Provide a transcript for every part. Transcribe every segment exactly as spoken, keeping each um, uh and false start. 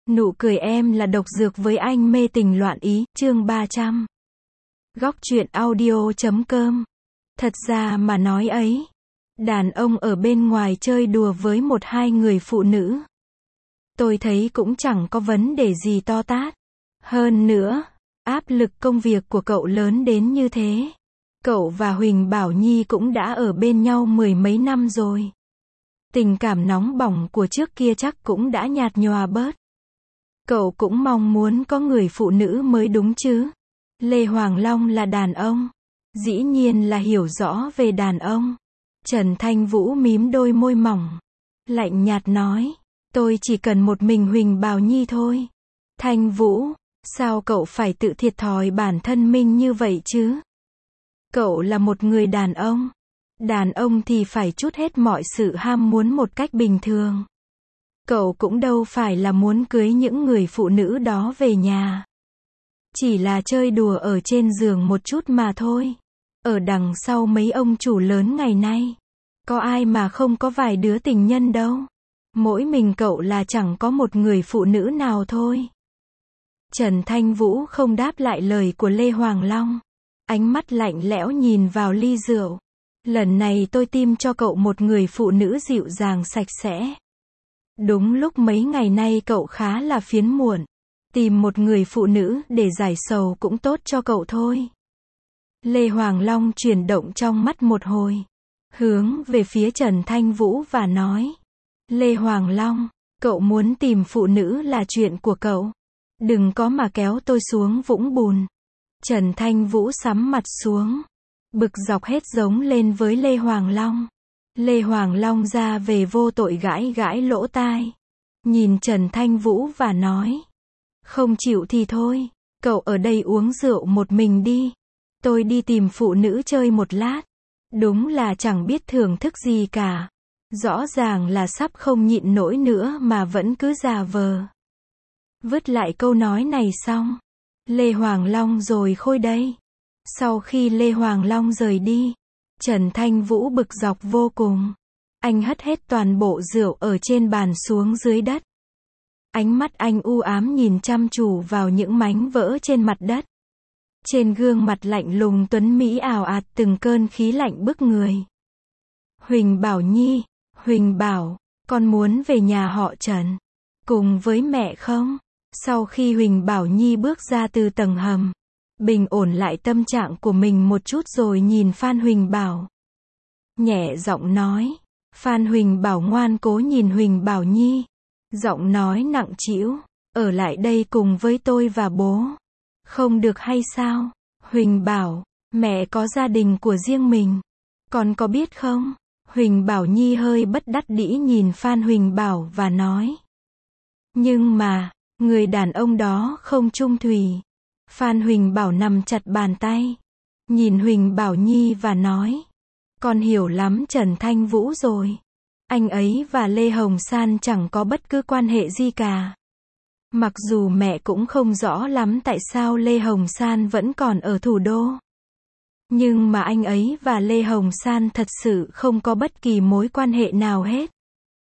Nụ cười em là độc dược với anh mê tình loạn ý, chương ba trăm. Góc truyện audio chấm com. Thật ra mà nói ấy, đàn ông ở bên ngoài chơi đùa với một hai người phụ nữ, tôi thấy cũng chẳng có vấn đề gì to tát. Hơn nữa, áp lực công việc của cậu lớn đến như thế. Cậu và Huỳnh Bảo Nhi cũng đã ở bên nhau mười mấy năm rồi. Tình cảm nóng bỏng của trước kia chắc cũng đã nhạt nhòa bớt. Cậu cũng mong muốn có người phụ nữ mới đúng chứ. Lê Hoàng Long là đàn ông, dĩ nhiên là hiểu rõ về đàn ông. Trần Thanh Vũ mím đôi môi mỏng, lạnh nhạt nói, tôi chỉ cần một mình Huỳnh Bảo Nhi thôi. Thanh Vũ, sao cậu phải tự thiệt thòi bản thân mình như vậy chứ? Cậu là một người đàn ông. Đàn ông thì phải trút hết mọi sự ham muốn một cách bình thường. Cậu cũng đâu phải là muốn cưới những người phụ nữ đó về nhà. Chỉ là chơi đùa ở trên giường một chút mà thôi. Ở đằng sau mấy ông chủ lớn ngày nay, có ai mà không có vài đứa tình nhân đâu. Mỗi mình cậu là chẳng có một người phụ nữ nào thôi. Trần Thanh Vũ không đáp lại lời của Lê Hoàng Long. Ánh mắt lạnh lẽo nhìn vào ly rượu. Lần này tôi tìm cho cậu một người phụ nữ dịu dàng sạch sẽ. Đúng lúc mấy ngày nay cậu khá là phiền muộn. Tìm một người phụ nữ để giải sầu cũng tốt cho cậu thôi. Lê Hoàng Long chuyển động trong mắt một hồi, hướng về phía Trần Thanh Vũ và nói. Lê Hoàng Long, cậu muốn tìm phụ nữ là chuyện của cậu. Đừng có mà kéo tôi xuống vũng bùn. Trần Thanh Vũ sắm mặt xuống, bực dọc hết giống lên với Lê Hoàng Long. Lê Hoàng Long ra về vô tội gãi gãi lỗ tai, nhìn Trần Thanh Vũ và nói. Không chịu thì thôi, cậu ở đây uống rượu một mình đi. Tôi đi tìm phụ nữ chơi một lát. Đúng là chẳng biết thưởng thức gì cả. Rõ ràng là sắp không nhịn nổi nữa mà vẫn cứ giả vờ. Vứt lại câu nói này xong, Lê Hoàng Long rồi khôi đây. Sau khi Lê Hoàng Long rời đi, Trần Thanh Vũ bực dọc vô cùng. Anh hất hết toàn bộ rượu ở trên bàn xuống dưới đất. Ánh mắt anh u ám nhìn chăm chú vào những mảnh vỡ trên mặt đất. Trên gương mặt lạnh lùng tuấn mỹ ào ạt từng cơn khí lạnh bức người. Huỳnh Bảo Nhi, Huỳnh Bảo, con muốn về nhà họ Trần, cùng với mẹ không? Sau khi Huỳnh Bảo Nhi bước ra từ tầng hầm, bình ổn lại tâm trạng của mình một chút rồi nhìn Phan Huỳnh Bảo. Nhẹ giọng nói. Phan Huỳnh Bảo ngoan cố nhìn Huỳnh Bảo Nhi. Giọng nói nặng trĩu, ở lại đây cùng với tôi và bố. Không được hay sao? Huỳnh Bảo, mẹ có gia đình của riêng mình. Con có biết không? Huỳnh Bảo Nhi hơi bất đắc dĩ nhìn Phan Huỳnh Bảo và nói. Nhưng mà, người đàn ông đó không chung thủy. Phan Huỳnh Bảo nắm chặt bàn tay, nhìn Huỳnh Bảo Nhi và nói. Con hiểu lắm Trần Thanh Vũ rồi. Anh ấy và Lê Hồng San chẳng có bất cứ quan hệ gì cả. Mặc dù mẹ cũng không rõ lắm tại sao Lê Hồng San vẫn còn ở thủ đô. Nhưng mà anh ấy và Lê Hồng San thật sự không có bất kỳ mối quan hệ nào hết.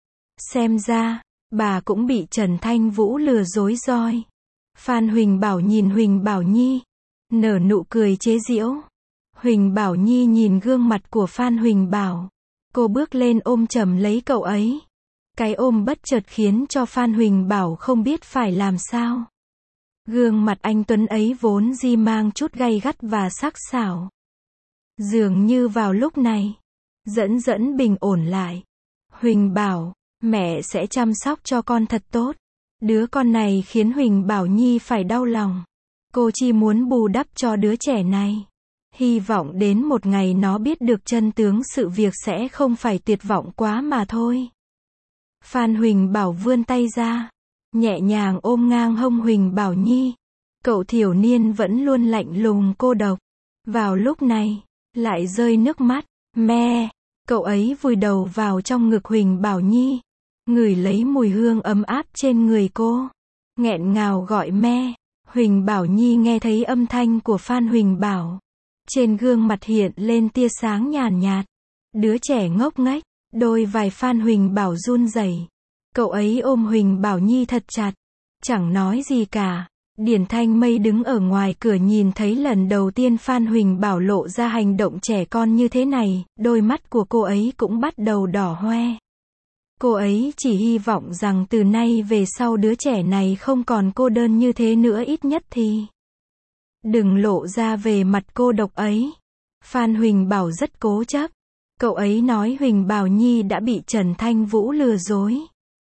Xem ra, bà cũng bị Trần Thanh Vũ lừa dối rồi. Phan Huỳnh Bảo nhìn Huỳnh Bảo Nhi, nở nụ cười chế giễu. Huỳnh Bảo Nhi nhìn gương mặt của Phan Huỳnh Bảo. Cô bước lên ôm chầm lấy cậu ấy. Cái ôm bất chợt khiến cho Phan Huỳnh Bảo không biết phải làm sao. Gương mặt anh tuấn ấy vốn di mang chút gay gắt và sắc sảo. Dường như vào lúc này, dẫn dẫn bình ổn lại. Huỳnh Bảo, mẹ sẽ chăm sóc cho con thật tốt. Đứa con này khiến Huỳnh Bảo Nhi phải đau lòng. Cô chỉ muốn bù đắp cho đứa trẻ này. Hy vọng đến một ngày nó biết được chân tướng sự việc sẽ không phải tuyệt vọng quá mà thôi. Phan Huỳnh Bảo vươn tay ra, nhẹ nhàng ôm ngang hông Huỳnh Bảo Nhi. Cậu thiểu niên vẫn luôn lạnh lùng cô độc. Vào lúc này, lại rơi nước mắt. Mẹ! Cậu ấy vùi đầu vào trong ngực Huỳnh Bảo Nhi, ngửi lấy mùi hương ấm áp trên người cô. Nghẹn ngào gọi mẹ. Huỳnh Bảo Nhi nghe thấy âm thanh của Phan Huỳnh Bảo. Trên gương mặt hiện lên tia sáng nhàn nhạt. Đứa trẻ ngốc nghếch. Đôi vai Phan Huỳnh Bảo run rẩy. Cậu ấy ôm Huỳnh Bảo Nhi thật chặt. chẳng nói gì cả. Điển Thanh Mây đứng ở ngoài cửa nhìn thấy lần đầu tiên Phan Huỳnh Bảo lộ ra hành động trẻ con như thế này, đôi mắt của cô ấy cũng bắt đầu đỏ hoe. Cô ấy chỉ hy vọng rằng từ nay về sau đứa trẻ này không còn cô đơn như thế nữa, ít nhất thì đừng lộ ra về mặt cô độc ấy. Phan Huỳnh Bảo rất cố chấp. Cậu ấy nói Huỳnh Bảo Nhi đã bị Trần Thanh Vũ lừa dối.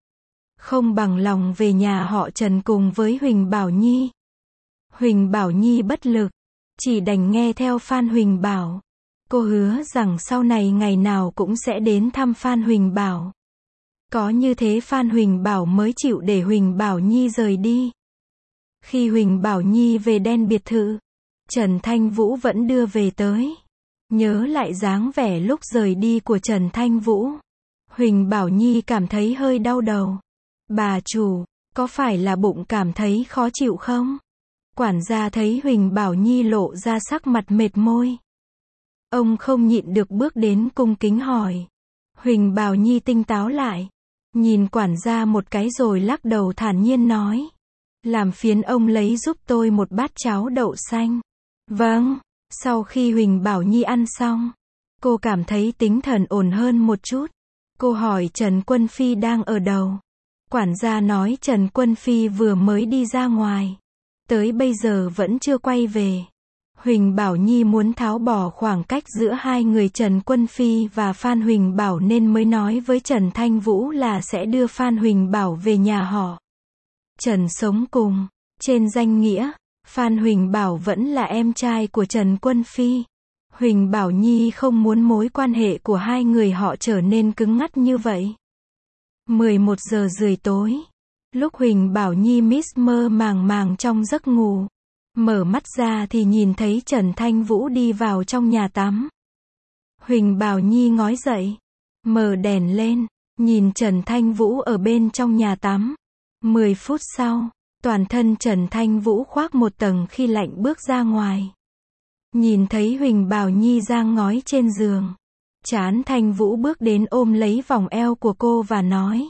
Không bằng lòng về nhà họ Trần cùng với Huỳnh Bảo Nhi. Huỳnh Bảo Nhi bất lực, chỉ đành nghe theo Phan Huỳnh Bảo. Cô hứa rằng sau này ngày nào cũng sẽ đến thăm Phan Huỳnh Bảo. Có như thế Phan Huỳnh Bảo mới chịu để Huỳnh Bảo Nhi rời đi. Khi Huỳnh Bảo Nhi về đen biệt thự, Trần Thanh Vũ vẫn đưa về tới. Nhớ lại dáng vẻ lúc rời đi của Trần Thanh Vũ, Huỳnh Bảo Nhi cảm thấy hơi đau đầu. Bà chủ, có phải là bụng cảm thấy khó chịu không? Quản gia thấy Huỳnh Bảo Nhi lộ ra sắc mặt mệt môi. Ông không nhịn được bước đến cung kính hỏi. Huỳnh Bảo Nhi tinh táo lại, nhìn quản gia một cái rồi lắc đầu thản nhiên nói. Làm phiền ông lấy giúp tôi một bát cháo đậu xanh. Vâng. Sau khi Huỳnh Bảo Nhi ăn xong, cô cảm thấy tinh thần ổn hơn một chút. Cô hỏi Trần Quân Phi đang ở đâu. Quản gia nói Trần Quân Phi vừa mới đi ra ngoài, tới bây giờ vẫn chưa quay về. Huỳnh Bảo Nhi muốn tháo bỏ khoảng cách giữa hai người Trần Quân Phi và Phan Huỳnh Bảo nên mới nói với Trần Thanh Vũ là sẽ đưa Phan Huỳnh Bảo về nhà họ Trần sống cùng. Trên danh nghĩa, Phan Huỳnh Bảo vẫn là em trai của Trần Quân Phi. Huỳnh Bảo Nhi không muốn mối quan hệ của hai người họ trở nên cứng ngắc như vậy. mười một giờ rưỡi tối, lúc Huỳnh Bảo Nhi miss mơ màng màng trong giấc ngủ, mở mắt ra thì nhìn thấy Trần Thanh Vũ đi vào trong nhà tắm. Huỳnh Bảo Nhi ngói dậy, mở đèn lên, nhìn Trần Thanh Vũ ở bên trong nhà tắm. mười phút sau, toàn thân Trần Thanh Vũ khoác một tầng khi lạnh bước ra ngoài. Nhìn thấy Huỳnh Bảo Nhi giang ngói trên giường, Trán Thanh Vũ bước đến ôm lấy vòng eo của cô và nói.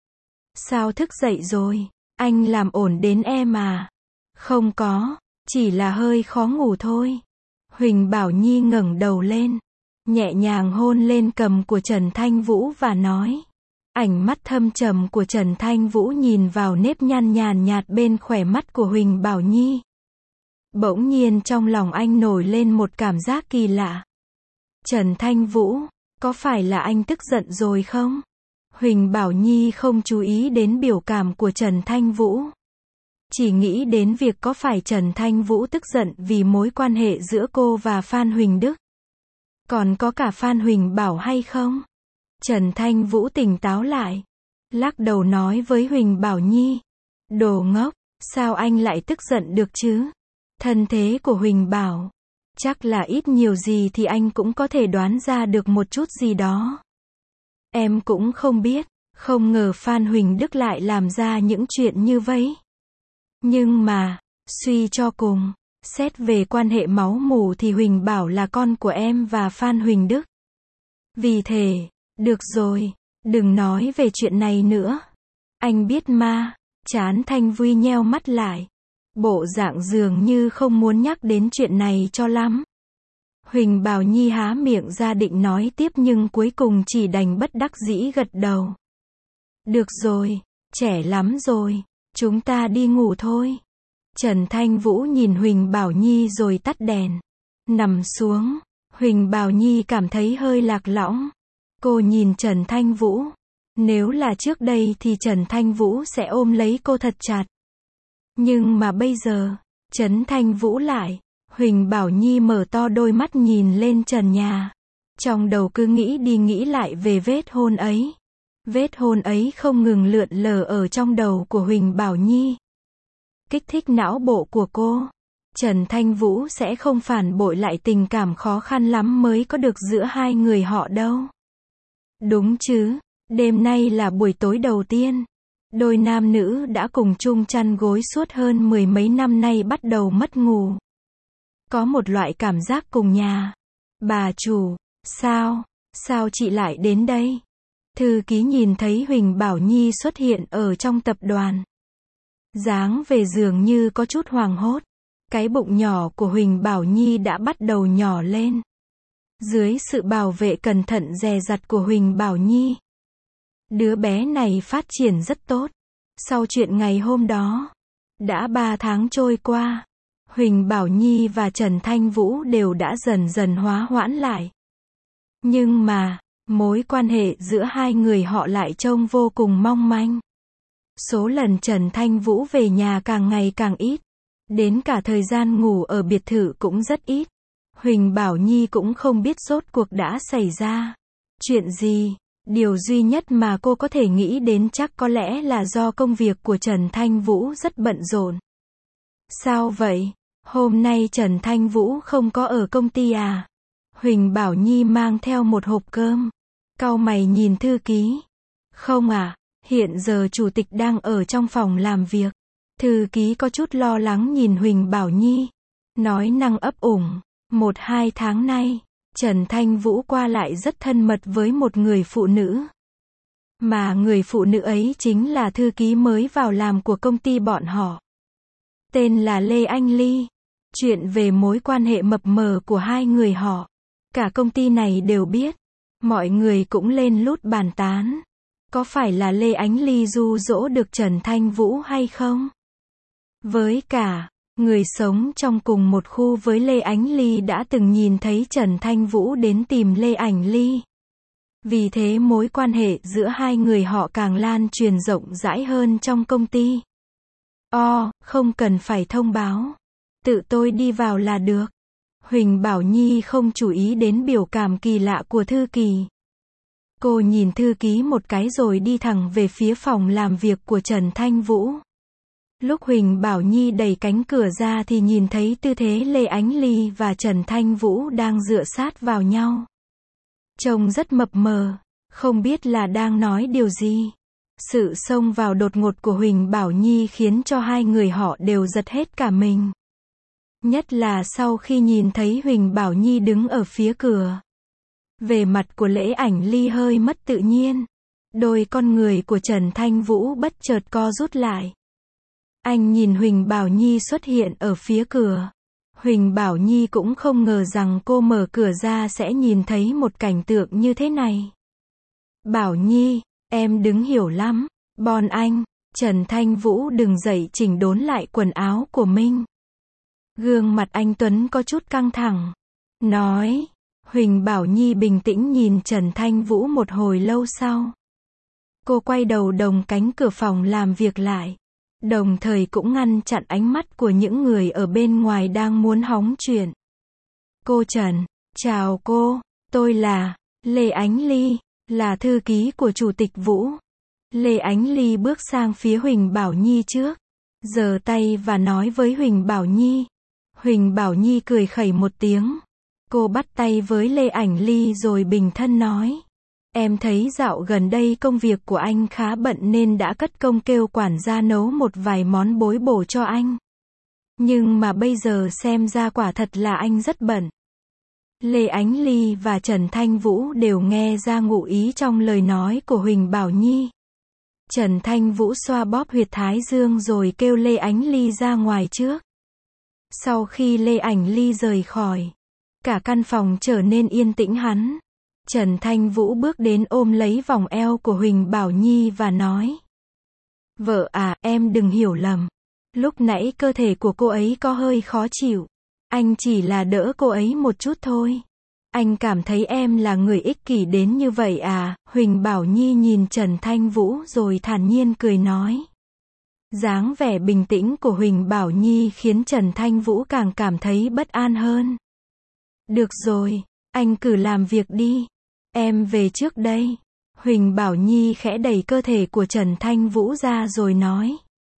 Sao thức dậy rồi? Anh làm ổn đến em à? Không có, chỉ là hơi khó ngủ thôi. Huỳnh Bảo Nhi ngẩng đầu lên, nhẹ nhàng hôn lên cằm của Trần Thanh Vũ và nói. Ánh mắt thâm trầm của Trần Thanh Vũ nhìn vào nếp nhăn nhàn nhạt bên khóe mắt của Huỳnh Bảo Nhi. Bỗng nhiên trong lòng anh nổi lên một cảm giác kỳ lạ. Trần Thanh Vũ, có phải là anh tức giận rồi không? Huỳnh Bảo Nhi không chú ý đến biểu cảm của Trần Thanh Vũ. Chỉ nghĩ đến việc có phải Trần Thanh Vũ tức giận vì mối quan hệ giữa cô và Phan Huỳnh Đức. Còn có cả Phan Huỳnh Bảo hay không? Trần Thanh Vũ tỉnh táo lại, lắc đầu nói với Huỳnh Bảo Nhi. Đồ ngốc, sao anh lại tức giận được chứ? Thân thế của Huỳnh Bảo, chắc là ít nhiều gì thì anh cũng có thể đoán ra được một chút gì đó. Em cũng không biết, không ngờ Phan Huỳnh Đức lại làm ra những chuyện như vậy. Nhưng mà, suy cho cùng, xét về quan hệ máu mủ thì Huỳnh Bảo là con của em và Phan Huỳnh Đức. Vì thế, được rồi, đừng nói về chuyện này nữa. Anh biết mà. Trán Thanh Vui nheo mắt lại. Bộ dạng dường như không muốn nhắc đến chuyện này cho lắm. Huỳnh Bảo Nhi há miệng ra định nói tiếp nhưng cuối cùng chỉ đành bất đắc dĩ gật đầu. Được rồi, trẻ lắm rồi, chúng ta đi ngủ thôi. Trần Thanh Vũ nhìn Huỳnh Bảo Nhi rồi tắt đèn. Nằm xuống, Huỳnh Bảo Nhi cảm thấy hơi lạc lõng. Cô nhìn Trần Thanh Vũ. Nếu là trước đây thì Trần Thanh Vũ sẽ ôm lấy cô thật chặt. Nhưng mà bây giờ, Trần Thanh Vũ lại. Huỳnh Bảo Nhi mở to đôi mắt nhìn lên trần nhà. Trong đầu cứ nghĩ đi nghĩ lại về vết hôn ấy. Vết hôn ấy không ngừng lượn lờ ở trong đầu của Huỳnh Bảo Nhi. Kích thích não bộ của cô. Trần Thanh Vũ sẽ không phản bội lại tình cảm khó khăn lắm mới có được giữa hai người họ đâu. Đúng chứ, đêm nay là buổi tối đầu tiên. Đôi nam nữ đã cùng chung chăn gối suốt hơn mười mấy năm nay bắt đầu mất ngủ. Có một loại cảm giác cùng nhà. Bà chủ, sao, sao chị lại đến đây? Thư ký nhìn thấy Huỳnh Bảo Nhi xuất hiện ở trong tập đoàn. Dáng về dường như có chút hoảng hốt. Cái bụng nhỏ của Huỳnh Bảo Nhi đã bắt đầu nhỏ lên. Dưới sự bảo vệ cẩn thận dè dặt của Huỳnh Bảo Nhi, đứa bé này phát triển rất tốt. Sau chuyện ngày hôm đó, đã ba tháng trôi qua, Huỳnh Bảo Nhi và Trần Thanh Vũ đều đã dần dần hóa hoãn lại. Nhưng mà, mối quan hệ giữa hai người họ lại trông vô cùng mong manh. Số lần Trần Thanh Vũ về nhà càng ngày càng ít. Đến cả thời gian ngủ ở biệt thự cũng rất ít. Huỳnh Bảo Nhi cũng không biết rốt cuộc đã xảy ra chuyện gì. Điều duy nhất mà cô có thể nghĩ đến chắc có lẽ là do công việc của Trần Thanh Vũ rất bận rộn. Sao vậy? Hôm nay Trần Thanh Vũ không có ở công ty à? Huỳnh Bảo Nhi mang theo một hộp cơm. Cau mày nhìn thư ký. Không à, hiện giờ chủ tịch đang ở trong phòng làm việc. Thư ký có chút lo lắng nhìn Huỳnh Bảo Nhi. Nói năng ấp ủng. Một hai tháng nay, Trần Thanh Vũ qua lại rất thân mật với một người phụ nữ. Mà người phụ nữ ấy chính là thư ký mới vào làm của công ty bọn họ. Tên là Lê Anh Ly. Chuyện về mối quan hệ mập mờ của hai người họ, cả công ty này đều biết. Mọi người cũng lên lút bàn tán. Có phải là Lê Ánh Ly ru dỗ được Trần Thanh Vũ hay không? Với cả, người sống trong cùng một khu với Lê Ánh Ly đã từng nhìn thấy Trần Thanh Vũ đến tìm Lê Ảnh Ly. Vì thế mối quan hệ giữa hai người họ càng lan truyền rộng rãi hơn trong công ty. O, không cần phải thông báo. Tự tôi đi vào là được. Huỳnh Bảo Nhi không chú ý đến biểu cảm kỳ lạ của thư ký. Cô nhìn thư ký một cái rồi đi thẳng về phía phòng làm việc của Trần Thanh Vũ. Lúc Huỳnh Bảo Nhi đẩy cánh cửa ra thì nhìn thấy tư thế Lê Ánh Ly và Trần Thanh Vũ đang dựa sát vào nhau. Trông rất mập mờ, không biết là đang nói điều gì. Sự xông vào đột ngột của Huỳnh Bảo Nhi khiến cho hai người họ đều giật hết cả mình. Nhất là sau khi nhìn thấy Huỳnh Bảo Nhi đứng ở phía cửa. Vẻ mặt của Lê Ảnh Ly hơi mất tự nhiên. Đôi con người của Trần Thanh Vũ bất chợt co rút lại. Anh nhìn Huỳnh Bảo Nhi xuất hiện ở phía cửa. Huỳnh Bảo Nhi cũng không ngờ rằng cô mở cửa ra sẽ nhìn thấy một cảnh tượng như thế này. Bảo Nhi, em đứng hiểu lắm. Bon anh. Trần Thanh Vũ đứng dậy chỉnh đốn lại quần áo của mình. Gương mặt anh Tuấn có chút căng thẳng. Nói. Huỳnh Bảo Nhi bình tĩnh nhìn Trần Thanh Vũ một hồi lâu sau. Cô quay đầu đồng cánh cửa phòng làm việc lại. Đồng thời cũng ngăn chặn ánh mắt của những người ở bên ngoài đang muốn hóng chuyện. Cô Trần, chào cô, tôi là Lê Ánh Ly, là thư ký của Chủ tịch Vũ. Lê Ánh Ly bước sang phía Huỳnh Bảo Nhi trước, giơ tay và nói với Huỳnh Bảo Nhi. Huỳnh Bảo Nhi cười khẩy một tiếng. Cô bắt tay với Lê Ảnh Ly rồi bình thân nói. Em thấy dạo gần đây công việc của anh khá bận nên đã cất công kêu quản gia nấu một vài món bối bổ cho anh. Nhưng mà bây giờ xem ra quả thật là anh rất bận. Lê Ánh Ly và Trần Thanh Vũ đều nghe ra ngụ ý trong lời nói của Huỳnh Bảo Nhi. Trần Thanh Vũ xoa bóp huyệt thái dương rồi kêu Lê Ánh Ly ra ngoài trước. Sau khi Lê Ảnh Ly rời khỏi, cả căn phòng trở nên yên tĩnh hẳn. Trần Thanh Vũ bước đến ôm lấy vòng eo của Huỳnh Bảo Nhi và nói. Vợ à, em đừng hiểu lầm. Lúc nãy cơ thể của cô ấy có hơi khó chịu. Anh chỉ là đỡ cô ấy một chút thôi. Anh cảm thấy em là người ích kỷ đến như vậy à? Huỳnh Bảo Nhi nhìn Trần Thanh Vũ rồi thản nhiên cười nói. Dáng vẻ bình tĩnh của Huỳnh Bảo Nhi khiến Trần Thanh Vũ càng cảm thấy bất an hơn. Được rồi, anh cứ làm việc đi. Em về trước đây. Huỳnh Bảo Nhi khẽ đẩy cơ thể của Trần Thanh Vũ ra rồi nói.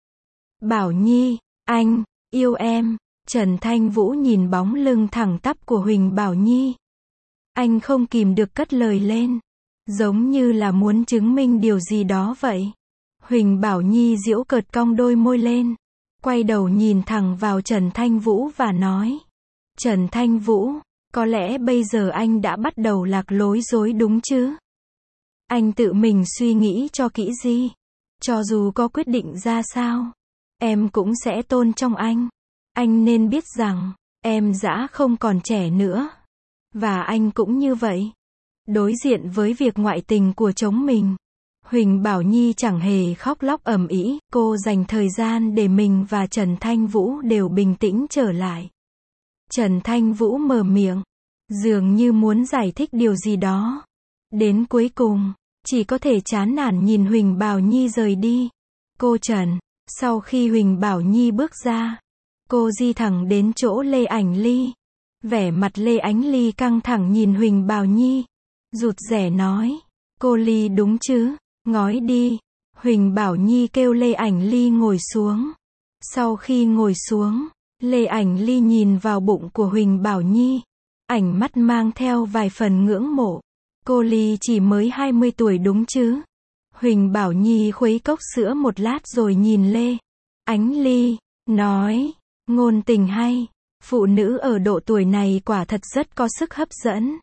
Bảo Nhi, anh, yêu em. Trần Thanh Vũ nhìn bóng lưng thẳng tắp của Huỳnh Bảo Nhi. Anh không kìm được cất lời lên. Giống như là muốn chứng minh điều gì đó vậy. Huỳnh Bảo Nhi giễu cợt cong đôi môi lên. Quay đầu nhìn thẳng vào Trần Thanh Vũ và nói. Trần Thanh Vũ, có lẽ bây giờ anh đã bắt đầu lạc lối rồi đúng chứ? Anh tự mình suy nghĩ cho kỹ đi. Cho dù có quyết định ra sao, em cũng sẽ tôn trọng anh. Anh nên biết rằng, em đã không còn trẻ nữa. Và anh cũng như vậy. Đối diện với việc ngoại tình của chồng mình, Huỳnh Bảo Nhi chẳng hề khóc lóc ầm ĩ, cô dành thời gian để mình và Trần Thanh Vũ đều bình tĩnh trở lại. Trần Thanh Vũ mở miệng, dường như muốn giải thích điều gì đó. Đến cuối cùng, chỉ có thể chán nản nhìn Huỳnh Bảo Nhi rời đi. Cô Trần, sau khi Huỳnh Bảo Nhi bước ra, cô di thẳng đến chỗ Lê Ảnh Ly. Vẻ mặt Lê Ánh Ly căng thẳng nhìn Huỳnh Bảo Nhi. Rụt rè nói, cô Ly đúng chứ, ngói đi. Huỳnh Bảo Nhi kêu Lê Ảnh Ly ngồi xuống. Sau khi ngồi xuống, Lê Ảnh Ly nhìn vào bụng của Huỳnh Bảo Nhi. Ánh mắt mang theo vài phần ngưỡng mộ. Cô Ly chỉ mới hai mươi tuổi đúng chứ? Huỳnh Bảo Nhi khuấy cốc sữa một lát rồi nhìn Lê Ánh Ly, nói, ngôn tình hay. Phụ nữ ở độ tuổi này quả thật rất có sức hấp dẫn.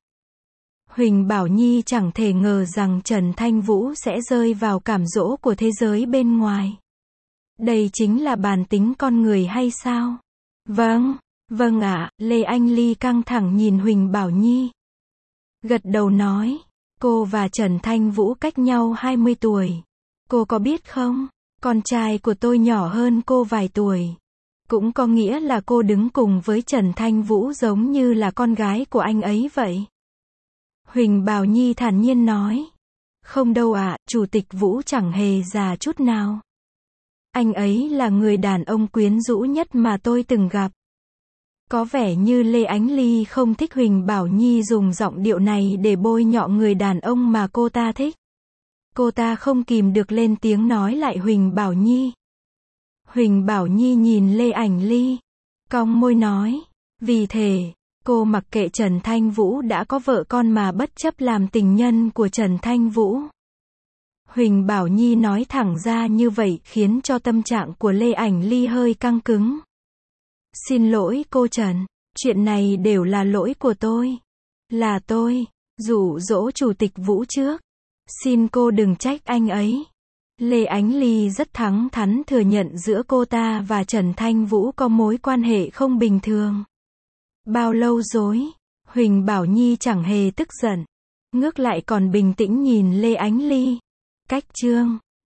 Huỳnh Bảo Nhi chẳng thể ngờ rằng Trần Thanh Vũ sẽ rơi vào cám dỗ của thế giới bên ngoài. Đây chính là bản tính con người hay sao? Vâng, vâng ạ, Lê Anh Ly căng thẳng nhìn Huỳnh Bảo Nhi. Gật đầu nói, cô và Trần Thanh Vũ cách nhau hai mươi tuổi. Cô có biết không, con trai của tôi nhỏ hơn cô vài tuổi. Cũng có nghĩa là cô đứng cùng với Trần Thanh Vũ giống như là con gái của anh ấy vậy. Huỳnh Bảo Nhi thản nhiên nói. Không đâu ạ, Chủ tịch Vũ chẳng hề già chút nào. Anh ấy là người đàn ông quyến rũ nhất mà tôi từng gặp. Có vẻ như Lê Ánh Ly không thích Huỳnh Bảo Nhi dùng giọng điệu này để bôi nhọ người đàn ông mà cô ta thích. Cô ta không kìm được lên tiếng nói lại Huỳnh Bảo Nhi. Huỳnh Bảo Nhi nhìn Lê Ảnh Ly, cong môi nói, vì thế, cô mặc kệ Trần Thanh Vũ đã có vợ con mà bất chấp làm tình nhân của Trần Thanh Vũ. Huỳnh Bảo Nhi nói thẳng ra như vậy khiến cho tâm trạng của Lê Ảnh Ly hơi căng cứng. Xin lỗi cô Trần, chuyện này đều là lỗi của tôi. Là tôi, dụ dỗ Chủ tịch Vũ trước. Xin cô đừng trách anh ấy. Lê Ánh Ly rất thẳng thắn thừa nhận giữa cô ta và Trần Thanh Vũ có mối quan hệ không bình thường. Bao lâu rồi? Huỳnh Bảo Nhi chẳng hề tức giận. Ngược lại còn bình tĩnh nhìn Lê Ánh Ly. Cách chương